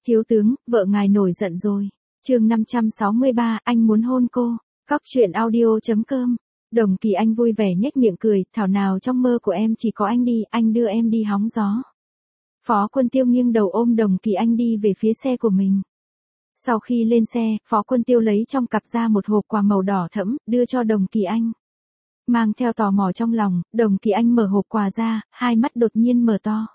Thiếu tướng, vợ ngài nổi giận rồi. Chương 563, anh muốn hôn cô. Cóc truyện audio.com. Đồng Kỳ Anh vui vẻ nhếch miệng cười, thảo nào trong mơ của em chỉ có anh đi, anh đưa em đi hóng gió. Phó Quân Tiêu nghiêng đầu ôm Đồng Kỳ Anh đi về phía xe của mình. Sau khi lên xe, Phó Quân Tiêu lấy trong cặp ra một hộp quà màu đỏ thẫm, đưa cho Đồng Kỳ Anh. Mang theo tò mò trong lòng, Đồng Kỳ Anh mở hộp quà ra, hai mắt đột nhiên mở to.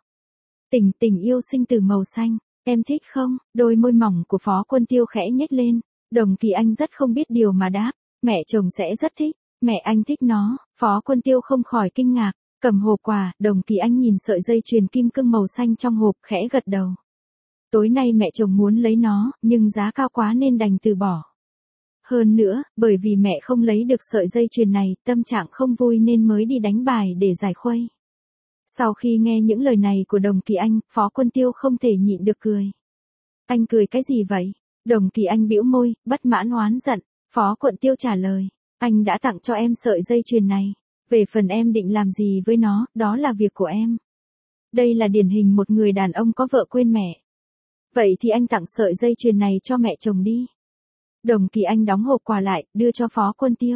Tình yêu sinh từ màu xanh, em thích không? Đôi môi mỏng của Phó Quân Tiêu khẽ nhếch lên. Đồng Kỳ Anh rất không biết điều mà đáp, mẹ chồng sẽ rất thích, mẹ anh thích nó. Phó Quân Tiêu không khỏi kinh ngạc, cầm hộp quà, Đồng Kỳ Anh nhìn sợi dây chuyền kim cương màu xanh trong hộp, khẽ gật đầu. Tối nay mẹ chồng muốn lấy nó, nhưng giá cao quá nên đành từ bỏ. Hơn nữa, bởi vì mẹ không lấy được sợi dây chuyền này, tâm trạng không vui nên mới đi đánh bài để giải khuây. Sau khi nghe những lời này của Đồng Kỳ Anh, Phó Quân Tiêu không thể nhịn được cười. Anh cười cái gì vậy? Đồng Kỳ Anh bĩu môi, bất mãn oán giận. Phó Quân Tiêu trả lời, anh đã tặng cho em sợi dây chuyền này. Về phần em định làm gì với nó, đó là việc của em. Đây là điển hình một người đàn ông có vợ quên mẹ. Vậy thì anh tặng sợi dây chuyền này cho mẹ chồng đi. Đồng Kỳ Anh đóng hộp quà lại, đưa cho Phó Quân Tiêu.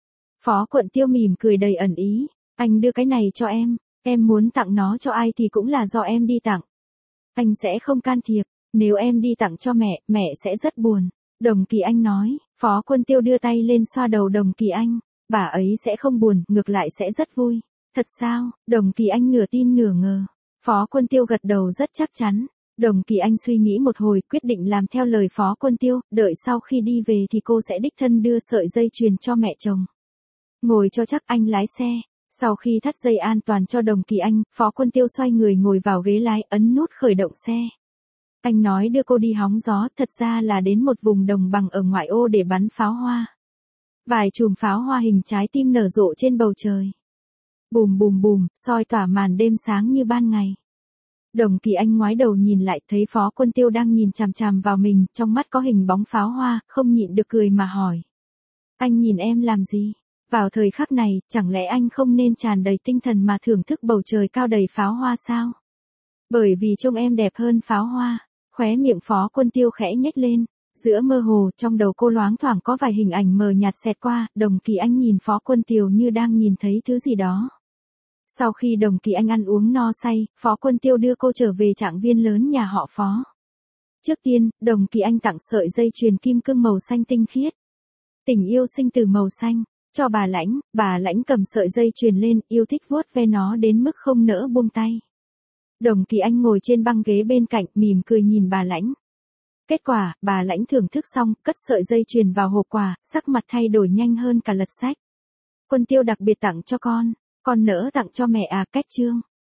Phó Quân Tiêu mỉm cười đầy ẩn ý, anh đưa cái này cho em muốn tặng nó cho ai thì cũng là do em đi tặng. Anh sẽ không can thiệp, nếu em đi tặng cho mẹ sẽ rất buồn. Đồng Kỳ Anh nói, Phó Quân Tiêu đưa tay lên xoa đầu Đồng Kỳ Anh, bà ấy sẽ không buồn, ngược lại sẽ rất vui. Thật sao? Đồng Kỳ Anh nửa tin nửa ngờ. Phó Quân Tiêu gật đầu rất chắc chắn. Đồng Kỳ Anh suy nghĩ một hồi, quyết định làm theo lời Phó Quân Tiêu, đợi sau khi đi về thì cô sẽ đích thân đưa sợi dây chuyền cho mẹ chồng. Ngồi cho chắc, anh lái xe. Sau khi thắt dây an toàn cho Đồng Kỳ Anh, Phó Quân Tiêu xoay người ngồi vào ghế lái, ấn nút khởi động xe. Anh nói đưa cô đi hóng gió, thật ra là đến một vùng đồng bằng ở ngoại ô để bắn pháo hoa. Vài chùm pháo hoa hình trái tim nở rộ trên bầu trời. Bùm bùm bùm, soi tỏa màn đêm sáng như ban ngày. Đồng Kỳ Anh ngoái đầu nhìn lại, thấy Phó Quân Tiêu đang nhìn chằm chằm vào mình, trong mắt có hình bóng pháo hoa, không nhịn được cười mà hỏi. Anh nhìn em làm gì? Vào thời khắc này, chẳng lẽ anh không nên tràn đầy tinh thần mà thưởng thức bầu trời cao đầy pháo hoa sao? Bởi vì trông em đẹp hơn pháo hoa. Khóe miệng Phó Quân Tiêu khẽ nhếch lên. Giữa mơ hồ, trong đầu cô loáng thoảng có vài hình ảnh mờ nhạt xẹt qua, Đồng Kỳ Anh nhìn Phó Quân Tiêu như đang nhìn thấy thứ gì đó. Sau khi Đồng Kỳ Anh ăn uống no say, Phó Quân Tiêu đưa cô trở về trạng viên lớn nhà họ Phó. Trước tiên, Đồng Kỳ Anh tặng sợi dây chuyền kim cương màu xanh tinh khiết. Tình yêu sinh từ màu xanh, cho bà Lãnh cầm sợi dây chuyền lên, yêu thích vuốt ve nó đến mức không nỡ buông tay. Đồng Kỳ Anh ngồi trên băng ghế bên cạnh, mỉm cười nhìn bà Lãnh. Kết quả, bà Lãnh thưởng thức xong, cất sợi dây chuyền vào hộp quà, sắc mặt thay đổi nhanh hơn cả lật sách. Quân Tiêu đặc biệt tặng cho con nỡ tặng cho mẹ à, cách chương.